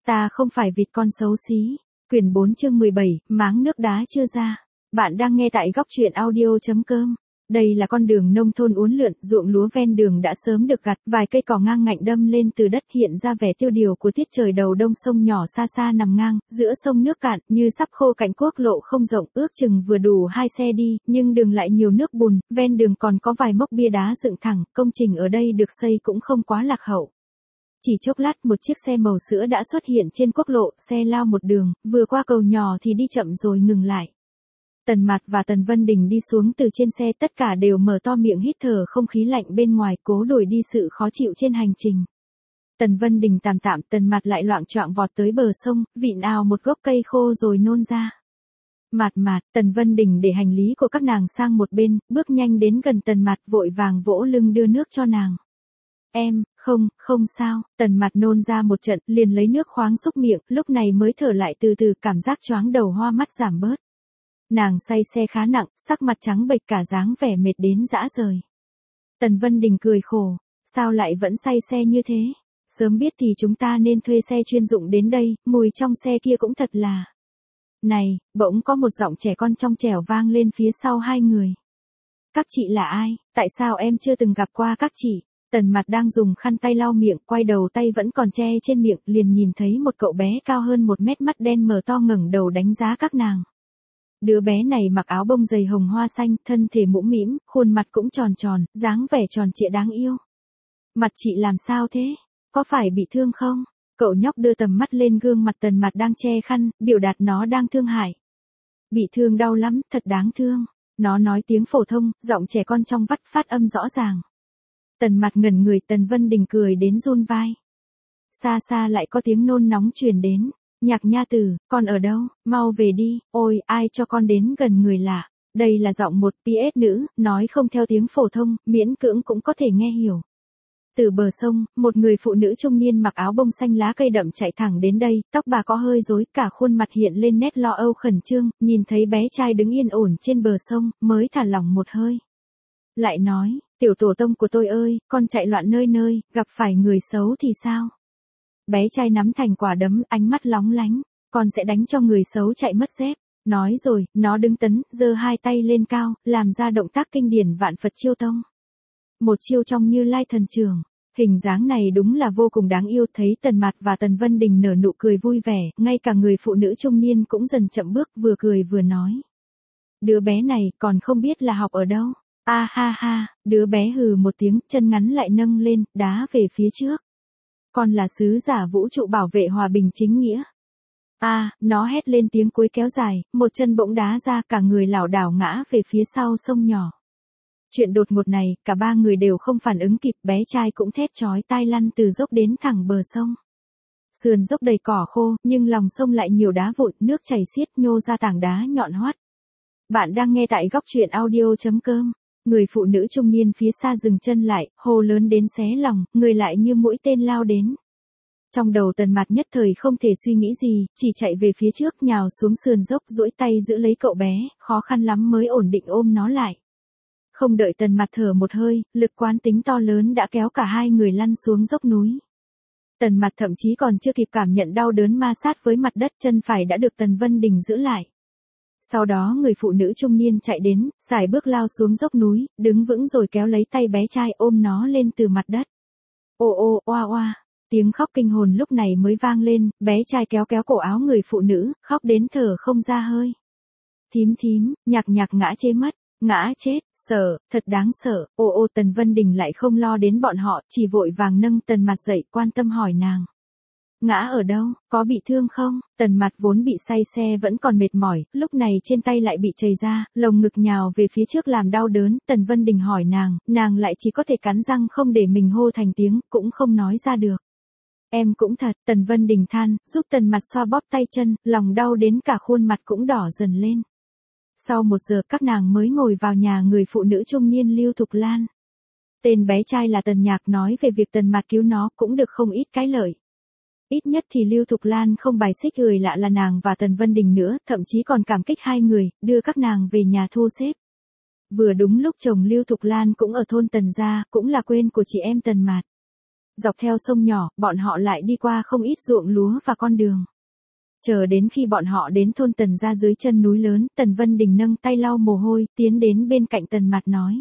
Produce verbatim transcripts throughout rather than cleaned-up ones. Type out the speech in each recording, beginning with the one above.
Ta không phải vịt con xấu xí. Quyển bốn chương mười bảy, máng nước đá chưa ra. Bạn đang nghe tại góc truyện audio.com. Đây là con đường nông thôn uốn lượn, ruộng lúa ven đường đã sớm được gặt, vài cây cỏ ngang ngạnh đâm lên từ đất hiện ra vẻ tiêu điều của tiết trời đầu đông. Sông nhỏ xa xa nằm ngang, giữa sông nước cạn, như sắp khô cạnh quốc lộ không rộng, ước chừng vừa đủ hai xe đi, nhưng đường lại nhiều nước bùn, ven đường còn có vài mốc bia đá dựng thẳng, công trình ở đây được xây cũng không quá lạc hậu. Chỉ chốc lát một chiếc xe màu sữa đã xuất hiện trên quốc lộ, xe lao một đường, vừa qua cầu nhỏ thì đi chậm rồi ngừng lại. Tần Mạt và Tần Vân Đình đi xuống từ trên xe, tất cả đều mở to miệng hít thở không khí lạnh bên ngoài, cố đuổi đi sự khó chịu trên hành trình. Tần Vân Đình tạm tạm, Tần Mạt lại loạng choạng vọt tới bờ sông, vịn ào một gốc cây khô rồi nôn ra. Mạt Mạt, Tần Vân Đình để hành lý của các nàng sang một bên, bước nhanh đến gần Tần Mạt, vội vàng vỗ lưng đưa nước cho nàng. Em, không, không sao. Tần Mạt nôn ra một trận, liền lấy nước khoáng xúc miệng, lúc này mới thở lại từ từ, cảm giác choáng đầu hoa mắt giảm bớt. Nàng say xe khá nặng, sắc mặt trắng bệch, cả dáng vẻ mệt đến rã rời. Tần Vân Đình cười khổ, sao lại vẫn say xe như thế? Sớm biết thì chúng ta nên thuê xe chuyên dụng đến đây, mùi trong xe kia cũng thật là... Này, bỗng có một giọng trẻ con trong trẻo vang lên phía sau hai người. Các chị là ai? Tại sao em chưa từng gặp qua các chị? Tần Mạt đang dùng khăn tay lau miệng, quay đầu tay vẫn còn che trên miệng, liền nhìn thấy một cậu bé cao hơn một mét, mắt đen mờ to, ngẩng đầu đánh giá các nàng. Đứa bé này mặc áo bông dày hồng hoa xanh, thân thể mũm mĩm, khuôn mặt cũng tròn tròn, dáng vẻ tròn trịa đáng yêu. Mặt chị làm sao thế? Có phải bị thương không? Cậu nhóc đưa tầm mắt lên gương mặt Tần Mạt đang che khăn, biểu đạt nó đang thương hại. Bị thương đau lắm, thật đáng thương. Nó nói tiếng phổ thông, giọng trẻ con trong vắt phát âm rõ ràng. Tần Mạt ngẩn người, Tần Vân Đình cười đến run vai. Xa xa lại có tiếng nôn nóng truyền đến. Nhạc Nha Tử, con ở đâu? Mau về đi. Ôi, ai cho con đến gần người lạ? Đây là giọng một pê ét nữ, nói không theo tiếng phổ thông, miễn cưỡng cũng có thể nghe hiểu. Từ bờ sông, một người phụ nữ trung niên mặc áo bông xanh lá cây đậm chạy thẳng đến đây, tóc bà có hơi rối, cả khuôn mặt hiện lên nét lo âu khẩn trương, nhìn thấy bé trai đứng yên ổn trên bờ sông, mới thả lỏng một hơi. Lại nói, tiểu tổ tông của tôi ơi, con chạy loạn nơi nơi, gặp phải người xấu thì sao? Bé trai nắm thành quả đấm, ánh mắt lóng lánh, con sẽ đánh cho người xấu chạy mất dép. Nói rồi, nó đứng tấn, giơ hai tay lên cao, làm ra động tác kinh điển vạn Phật chiêu tông. Một chiêu trong Như Lai thần trưởng, hình dáng này đúng là vô cùng đáng yêu. Thấy Tần Mạt và Tần Vân Đình nở nụ cười vui vẻ, ngay cả người phụ nữ trung niên cũng dần chậm bước, vừa cười vừa nói. Đứa bé này còn không biết là học ở đâu. A ha ha, đứa bé hừ một tiếng, chân ngắn lại nâng lên, đá về phía trước. Con là sứ giả vũ trụ bảo vệ hòa bình chính nghĩa. A, à, nó hét lên tiếng cuối kéo dài, một chân bỗng đá ra, cả người lảo đảo ngã về phía sau sông nhỏ. Chuyện đột ngột này, cả ba người đều không phản ứng kịp, bé trai cũng thét chói tai lăn từ dốc đến thẳng bờ sông. Sườn dốc đầy cỏ khô, nhưng lòng sông lại nhiều đá vụn, nước chảy xiết nhô ra tảng đá nhọn hoắt. Bạn đang nghe tại góc truyện audio.com. Người phụ nữ trung niên phía xa dừng chân lại, hô lớn đến xé lòng, người lại như mũi tên lao đến. Trong đầu Tần Mạt nhất thời không thể suy nghĩ gì, chỉ chạy về phía trước, nhào xuống sườn dốc, duỗi tay giữ lấy cậu bé, khó khăn lắm mới ổn định ôm nó lại. Không đợi Tần Mạt thở một hơi, lực quán tính to lớn đã kéo cả hai người lăn xuống dốc núi. Tần Mạt thậm chí còn chưa kịp cảm nhận đau đớn ma sát với mặt đất, chân phải đã được Tần Vân Đình giữ lại. Sau đó người phụ nữ trung niên chạy đến, sải bước lao xuống dốc núi, đứng vững rồi kéo lấy tay bé trai, ôm nó lên từ mặt đất. Ô ô, oa oa, tiếng khóc kinh hồn lúc này mới vang lên, bé trai kéo kéo cổ áo người phụ nữ, khóc đến thở không ra hơi. Thím thím, Nhạc Nhạc ngã chế mất, ngã chết, sợ, thật đáng sợ. Ô ô, Tần Vân Đình lại không lo đến bọn họ, chỉ vội vàng nâng Tần Mạt dậy, quan tâm hỏi nàng. Ngã ở đâu, có bị thương không? Tần Mạt vốn bị say xe vẫn còn mệt mỏi, lúc này trên tay lại bị chảy ra, lồng ngực nhào về phía trước làm đau đớn. Tần Vân Đình hỏi nàng, nàng lại chỉ có thể cắn răng không để mình hô thành tiếng, cũng không nói ra được. Em cũng thật, Tần Vân Đình than, giúp Tần Mạt xoa bóp tay chân, lòng đau đến cả khuôn mặt cũng đỏ dần lên. Sau một giờ các nàng mới ngồi vào nhà người phụ nữ trung niên Lưu Thục Lan. Tên bé trai là Tần Nhạc, nói về việc Tần Mạt cứu nó cũng được không ít cái lợi. Ít nhất thì Lưu Thục Lan không bài xích người lạ là nàng và Tần Vân Đình nữa, thậm chí còn cảm kích hai người, đưa các nàng về nhà thu xếp. Vừa đúng lúc chồng Lưu Thục Lan cũng ở thôn Tần gia, cũng là quên của chị em Tần Mạt. Dọc theo sông nhỏ, bọn họ lại đi qua không ít ruộng lúa và con đường. Chờ đến khi bọn họ đến thôn Tần ra dưới chân núi lớn, Tần Vân Đình nâng tay lau mồ hôi, tiến đến bên cạnh Tần Mạt nói.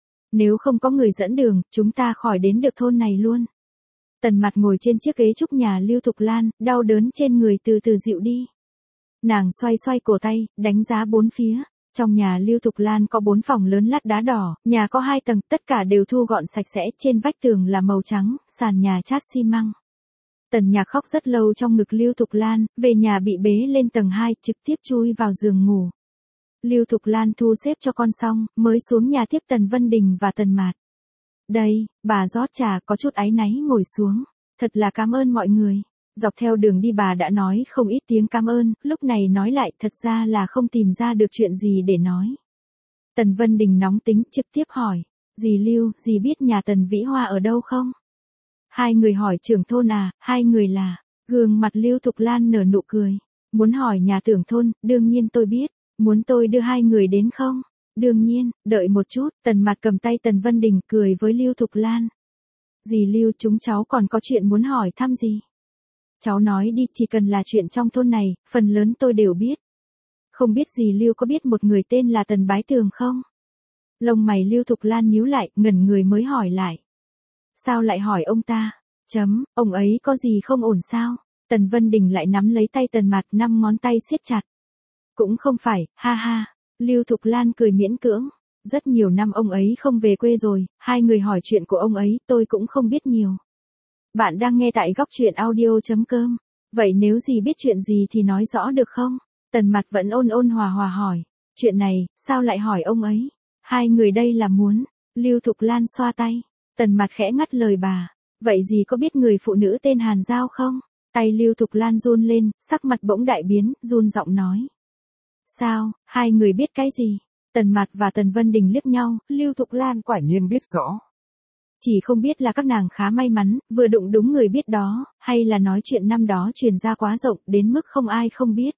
Nếu không có người dẫn đường, chúng ta khỏi đến được thôn này luôn. Tần Mạt ngồi trên chiếc ghế trúc nhà Lưu Thục Lan, đau đớn trên người từ từ dịu đi. Nàng xoay xoay cổ tay, đánh giá bốn phía. Trong nhà Lưu Thục Lan có bốn phòng lớn lát đá đỏ, nhà có hai tầng, tất cả đều thu gọn sạch sẽ, trên vách tường là màu trắng, sàn nhà chát xi măng. Tần Nhạc khóc rất lâu trong ngực Lưu Thục Lan, về nhà bị bế lên tầng hai, trực tiếp chui vào giường ngủ. Lưu Thục Lan thu xếp cho con xong, mới xuống nhà tiếp Tần Vân Đình và Tần Mạt. Đây, bà rót trà, có chút áy náy ngồi xuống. Thật là cảm ơn mọi người. Dọc theo đường đi bà đã nói không ít tiếng cảm ơn, lúc này nói lại thật ra là không tìm ra được chuyện gì để nói. Tần Vân Đình nóng tính trực tiếp hỏi, dì Lưu, dì biết nhà Tần Vĩ Hoa ở đâu không? Hai người hỏi trưởng thôn à, hai người là, gương mặt Lưu Thục Lan nở nụ cười. Muốn hỏi nhà trưởng thôn, đương nhiên tôi biết, muốn tôi đưa hai người đến không? Đương nhiên, đợi một chút, Tần Mạt cầm tay Tần Vân Đình cười với Lưu Thục Lan. Dì Lưu, chúng cháu còn có chuyện muốn hỏi thăm gì? Cháu nói đi, chỉ cần là chuyện trong thôn này, phần lớn tôi đều biết. Không biết dì Lưu có biết một người tên là Tần Bái Tường không? Lông mày Lưu Thục Lan nhíu lại, ngẩn người mới hỏi lại. Sao lại hỏi ông ta? Chấm, ông ấy có gì không ổn sao? Tần Vân Đình lại nắm lấy tay Tần Mạt, năm ngón tay siết chặt. Cũng không phải, ha ha. Lưu Thục Lan cười miễn cưỡng. Rất nhiều năm ông ấy không về quê rồi, hai người hỏi chuyện của ông ấy, tôi cũng không biết nhiều. Bạn đang nghe tại góc truyện audio chấm com. Vậy nếu dì biết chuyện gì thì nói rõ được không? Tần Mạt vẫn ôn ôn hòa hòa hỏi. Chuyện này, sao lại hỏi ông ấy? Hai người đây là muốn. Lưu Thục Lan xoa tay. Tần Mạt khẽ ngắt lời bà. Vậy dì có biết người phụ nữ tên Hàn Giao không? Tay Lưu Thục Lan run lên, sắc mặt bỗng đại biến, run giọng nói. Sao, hai người biết cái gì? Tần Mạt và Tần Vân Đình liếc nhau, Lưu Thục Lan quả nhiên biết rõ. Chỉ không biết là các nàng khá may mắn, vừa đụng đúng người biết đó, hay là nói chuyện năm đó truyền ra quá rộng, đến mức không ai không biết.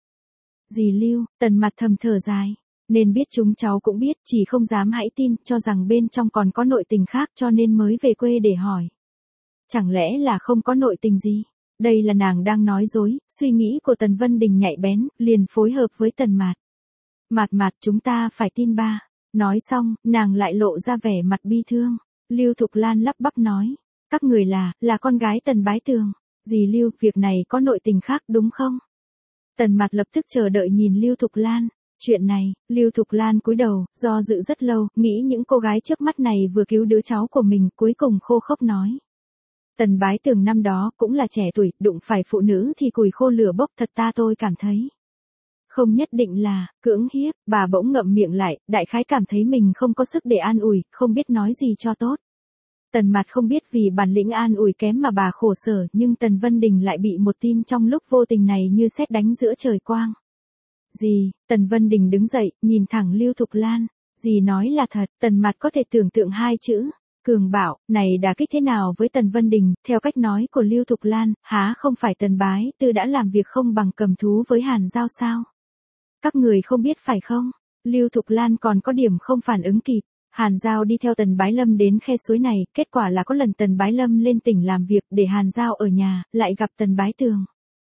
Dì Lưu, Tần Mạt thầm thở dài. Nên biết chúng cháu cũng biết, chỉ không dám hãy tin, cho rằng bên trong còn có nội tình khác cho nên mới về quê để hỏi. Chẳng lẽ là không có nội tình gì? Đây là nàng đang nói dối, suy nghĩ của Tần Vân Đình nhạy bén, liền phối hợp với Tần Mạt. Mạt Mạt, chúng ta phải tin ba. Nói xong, nàng lại lộ ra vẻ mặt bi thương. Lưu Thục Lan lắp bắp nói. Các người là, là con gái Tần Bái Tường. Dì Lưu, việc này có nội tình khác đúng không? Tần Mạt lập tức chờ đợi nhìn Lưu Thục Lan. Chuyện này, Lưu Thục Lan cúi đầu, do dự rất lâu, nghĩ những cô gái trước mắt này vừa cứu đứa cháu của mình, cuối cùng khô khốc nói. Tần Bái Tường năm đó cũng là trẻ tuổi, đụng phải phụ nữ thì củi khô lửa bốc, thật ta tôi cảm thấy. Không nhất định là, cưỡng hiếp, bà bỗng ngậm miệng lại, đại khái cảm thấy mình không có sức để an ủi, không biết nói gì cho tốt. Tần Mạt không biết vì bản lĩnh an ủi kém mà bà khổ sở, nhưng Tần Vân Đình lại bị một tin trong lúc vô tình này như sét đánh giữa trời quang. Dì, Tần Vân Đình đứng dậy, nhìn thẳng Lưu Thục Lan. Dì nói là thật, Tần Mạt có thể tưởng tượng hai chữ. Cường Bảo, này đả kích thế nào với Tần Vân Đình, theo cách nói của Lưu Thục Lan, há không phải Tần Bái Tư đã làm việc không bằng cầm thú với Hàn Giao sao? Các người không biết phải không? Lưu Thục Lan còn có điểm không phản ứng kịp. Hàn Giao đi theo Tần Bái Lâm đến khe suối này, kết quả là có lần Tần Bái Lâm lên tỉnh làm việc để Hàn Giao ở nhà, lại gặp Tần Bái Tường.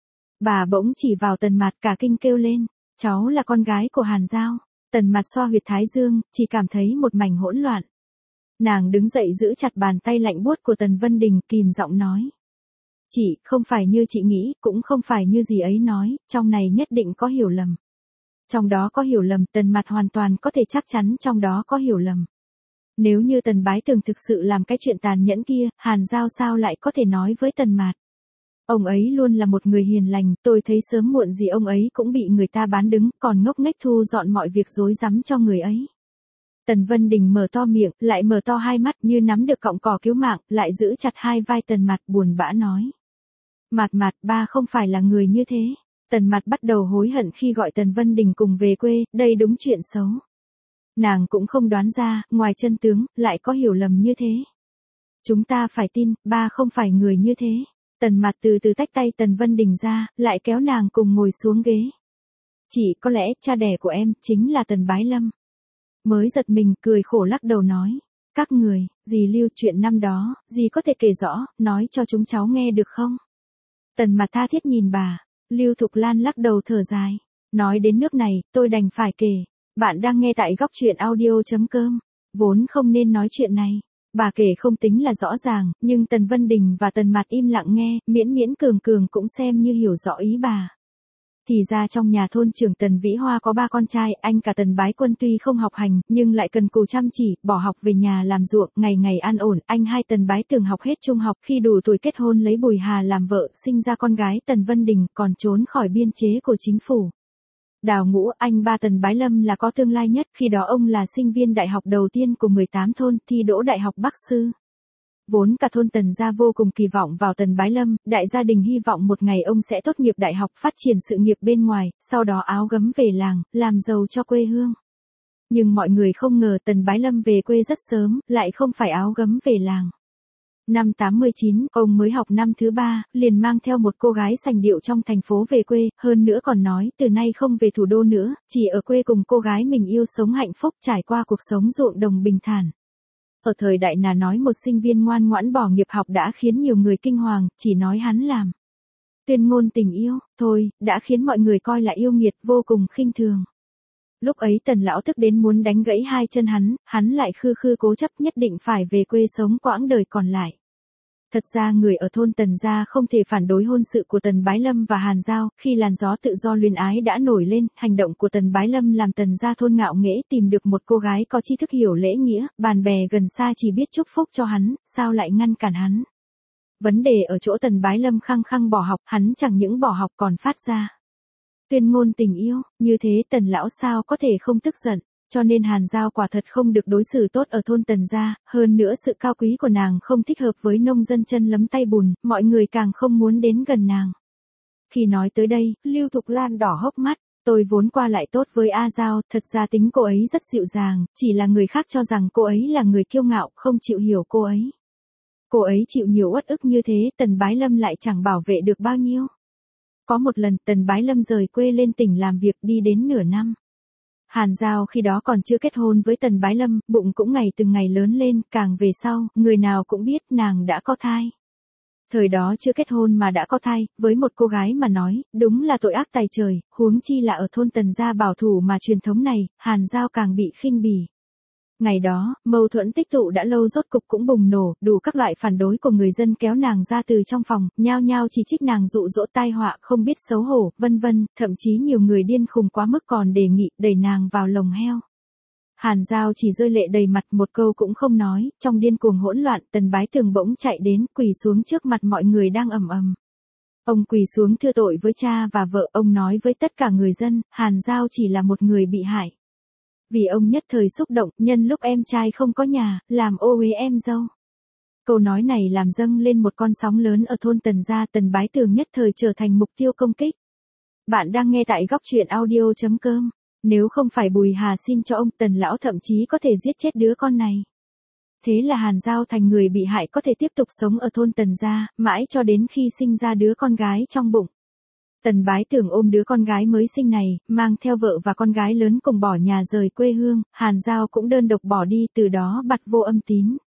Bà bỗng chỉ vào Tần Mạt cả kinh kêu lên, cháu là con gái của Hàn Giao. Tần Mạt xoa huyệt thái dương, chỉ cảm thấy một mảnh hỗn loạn. Nàng đứng dậy giữ chặt bàn tay lạnh buốt của Tần Vân Đình, kìm giọng nói. Chị, không phải như chị nghĩ, cũng không phải như gì ấy nói, trong này nhất định có hiểu lầm. Trong đó có hiểu lầm, Tần Mạt hoàn toàn có thể chắc chắn trong đó có hiểu lầm. Nếu như Tần Bái Tường thực sự làm cái chuyện tàn nhẫn kia, Hàn Giao sao lại có thể nói với Tần Mạt. Ông ấy luôn là một người hiền lành, tôi thấy sớm muộn gì ông ấy cũng bị người ta bán đứng, còn ngốc nghếch thu dọn mọi việc rối rắm cho người ấy. Tần Vân Đình mở to miệng, lại mở to hai mắt như nắm được cọng cỏ cứu mạng, lại giữ chặt hai vai Tần Mạt buồn bã nói. Mạt Mạt, ba không phải là người như thế. Tần Mạt bắt đầu hối hận khi gọi Tần Vân Đình cùng về quê, đây đúng chuyện xấu. Nàng cũng không đoán ra, ngoài chân tướng, lại có hiểu lầm như thế. Chúng ta phải tin, ba không phải người như thế. Tần Mạt từ từ tách tay Tần Vân Đình ra, lại kéo nàng cùng ngồi xuống ghế. Chỉ có lẽ cha đẻ của em chính là Tần Bái Lâm. Mới giật mình cười khổ lắc đầu nói. Các người, dì Lưu, chuyện năm đó, dì có thể kể rõ, nói cho chúng cháu nghe được không? Tần Mặt tha thiết nhìn bà. Lưu Thục Lan lắc đầu thở dài. Nói đến nước này, tôi đành phải kể. Bạn đang nghe tại góc truyện audio.com. Vốn không nên nói chuyện này. Bà kể không tính là rõ ràng, nhưng Tần Vân Đình và Tần Mặt im lặng nghe, miễn miễn cường cường cũng xem như hiểu rõ ý bà. Thì ra trong nhà thôn trưởng Tần Vĩ Hoa có ba con trai, anh cả Tần Bái Quân tuy không học hành, nhưng lại cần cù chăm chỉ, bỏ học về nhà làm ruộng, ngày ngày an ổn. Anh hai Tần Bái Tường học hết trung học, khi đủ tuổi kết hôn lấy Bùi Hà làm vợ, sinh ra con gái Tần Vân Đình, còn trốn khỏi biên chế của chính phủ. Đào Ngũ, anh ba Tần Bái Lâm là có tương lai nhất, khi đó ông là sinh viên đại học đầu tiên của mười tám thôn, thi đỗ đại học Bắc Sư. Vốn cả thôn Tần gia vô cùng kỳ vọng vào Tần Bái Lâm, đại gia đình hy vọng một ngày ông sẽ tốt nghiệp đại học, phát triển sự nghiệp bên ngoài, sau đó áo gấm về làng, làm giàu cho quê hương. Nhưng mọi người không ngờ Tần Bái Lâm về quê rất sớm, lại không phải áo gấm về làng. Năm tám mươi chín, ông mới học năm thứ ba, liền mang theo một cô gái sành điệu trong thành phố về quê, hơn nữa còn nói từ nay không về thủ đô nữa, chỉ ở quê cùng cô gái mình yêu sống hạnh phúc, trải qua cuộc sống ruộng đồng bình thản. Ở thời đại nào nói một sinh viên ngoan ngoãn bỏ nghiệp học đã khiến nhiều người kinh hoàng, chỉ nói hắn làm tuyên ngôn tình yêu, thôi, đã khiến mọi người coi là yêu nghiệt, vô cùng khinh thường. Lúc ấy Tần lão tức đến muốn đánh gãy hai chân hắn, hắn lại khư khư cố chấp nhất định phải về quê sống quãng đời còn lại. Thật ra người ở thôn Tần gia không thể phản đối hôn sự của Tần Bái Lâm và Hàn Giao, khi làn gió tự do luyến ái đã nổi lên, hành động của Tần Bái Lâm làm Tần gia thôn ngạo nghễ, tìm được một cô gái có tri thức hiểu lễ nghĩa, bạn bè gần xa chỉ biết chúc phúc cho hắn, sao lại ngăn cản hắn. Vấn đề ở chỗ Tần Bái Lâm khăng khăng bỏ học, hắn chẳng những bỏ học còn phát ra tuyên ngôn tình yêu, như thế Tần lão sao có thể không tức giận. Cho nên Hàn Giao quả thật không được đối xử tốt ở thôn Tần gia, hơn nữa sự cao quý của nàng không thích hợp với nông dân chân lấm tay bùn, mọi người càng không muốn đến gần nàng. Khi nói tới đây, Lưu Thục Lan đỏ hốc mắt, tôi vốn qua lại tốt với A Giao, thật ra tính cô ấy rất dịu dàng, chỉ là người khác cho rằng cô ấy là người kiêu ngạo, không chịu hiểu cô ấy. Cô ấy chịu nhiều uất ức như thế, Tần Bái Lâm lại chẳng bảo vệ được bao nhiêu. Có một lần Tần Bái Lâm rời quê lên tỉnh làm việc đi đến nửa năm. Hàn Giao khi đó còn chưa kết hôn với Tần Bái Lâm, bụng cũng ngày từng ngày lớn lên, càng về sau, người nào cũng biết nàng đã có thai. Thời đó chưa kết hôn mà đã có thai, với một cô gái mà nói, đúng là tội ác tày trời, huống chi là ở thôn Tần gia bảo thủ mà truyền thống này, Hàn Giao càng bị khinh bỉ. Ngày đó, mâu thuẫn tích tụ đã lâu rốt cục cũng bùng nổ, đủ các loại phản đối của người dân kéo nàng ra từ trong phòng, nhao nhao chỉ trích nàng dụ dỗ tai họa, không biết xấu hổ, vân vân, thậm chí nhiều người điên khùng quá mức còn đề nghị đẩy nàng vào lồng heo. Hàn Giao chỉ rơi lệ đầy mặt, một câu cũng không nói, trong điên cuồng hỗn loạn, Tần Bái Tường bỗng chạy đến, quỳ xuống trước mặt mọi người đang ầm ầm. Ông quỳ xuống thưa tội với cha và vợ, ông nói với tất cả người dân, Hàn Giao chỉ là một người bị hại. Vì ông nhất thời xúc động, nhân lúc em trai không có nhà, làm ô uế em dâu. Câu nói này làm dâng lên một con sóng lớn ở thôn Tần gia, Tần Bái Tường nhất thời trở thành mục tiêu công kích. Bạn đang nghe tại góc truyện audio.com. Nếu không phải Bùi Hà xin cho ông, Tần lão thậm chí có thể giết chết đứa con này. Thế là Hàn Giao thành người bị hại có thể tiếp tục sống ở thôn Tần gia, mãi cho đến khi sinh ra đứa con gái trong bụng. Tần Bái Tường ôm đứa con gái mới sinh này, mang theo vợ và con gái lớn cùng bỏ nhà rời quê hương, Hàn Giao cũng đơn độc bỏ đi, từ đó bặt vô âm tín.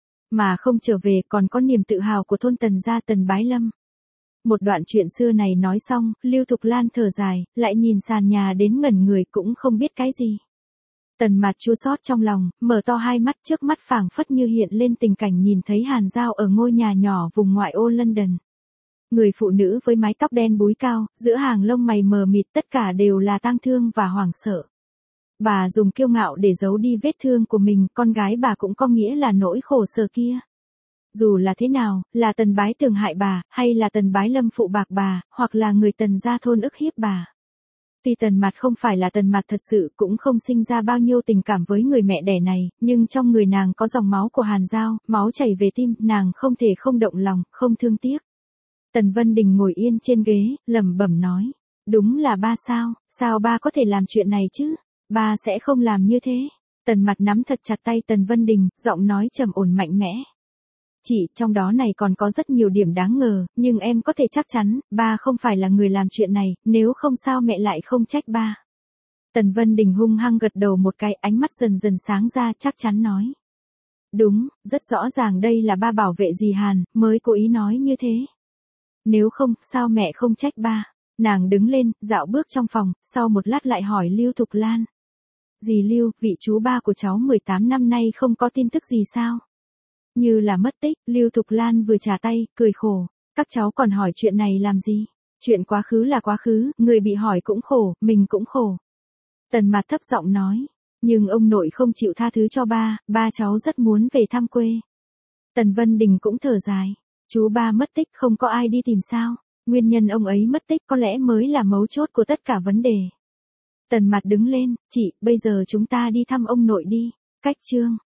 Mà không trở về còn có niềm tự hào của thôn Tần gia Tần Bái Lâm. Một đoạn chuyện xưa này nói xong, Lưu Thục Lan thở dài, lại nhìn sàn nhà đến ngẩn người cũng không biết cái gì. Tần Mạt chua xót trong lòng, mở to hai mắt, trước mắt phảng phất như hiện lên tình cảnh nhìn thấy Hàn Giao ở ngôi nhà nhỏ vùng ngoại ô London. Người phụ nữ với mái tóc đen búi cao, giữa hàng lông mày mờ mịt tất cả đều là tang thương và hoảng sợ. Bà dùng kiêu ngạo để giấu đi vết thương của mình, con gái bà cũng có nghĩa là nỗi khổ sở kia. Dù là thế nào, là Tần Bái Tường hại bà, hay là Tần Bái Lâm phụ bạc bà, hoặc là người Tần gia thôn ức hiếp bà. Tuy Tần Mạt không phải là Tần Mạt thật sự, cũng không sinh ra bao nhiêu tình cảm với người mẹ đẻ này, nhưng trong người nàng có dòng máu của Hàn Giao, máu chảy về tim, nàng không thể không động lòng, không thương tiếc. Tần Vân Đình ngồi yên trên ghế, lẩm bẩm nói, đúng là ba sao, sao ba có thể làm chuyện này chứ, ba sẽ không làm như thế. Tần Mạt nắm thật chặt tay Tần Vân Đình, giọng nói trầm ổn mạnh mẽ. Chị, trong đó này còn có rất nhiều điểm đáng ngờ, nhưng em có thể chắc chắn, ba không phải là người làm chuyện này, nếu không sao mẹ lại không trách ba. Tần Vân Đình hung hăng gật đầu một cái, ánh mắt dần dần sáng ra, chắc chắn nói. Đúng, rất rõ ràng đây là ba bảo vệ dì Hàn, mới cố ý nói như thế. Nếu không, sao mẹ không trách ba? Nàng đứng lên, dạo bước trong phòng, sau một lát lại hỏi Lưu Thục Lan. Dì Lưu, vị chú ba của cháu mười tám năm nay không có tin tức gì sao? Như là mất tích, Lưu Thục Lan vừa trả tay, cười khổ. Các cháu còn hỏi chuyện này làm gì? Chuyện quá khứ là quá khứ, người bị hỏi cũng khổ, mình cũng khổ. Tần Mạt thấp giọng nói. Nhưng ông nội không chịu tha thứ cho ba, ba cháu rất muốn về thăm quê. Tần Vân Đình cũng thở dài. Chú ba mất tích không có ai đi tìm sao? Nguyên nhân ông ấy mất tích có lẽ mới là mấu chốt của tất cả vấn đề. Tần Mạt đứng lên, chị, bây giờ chúng ta đi thăm ông nội đi. Cách chương.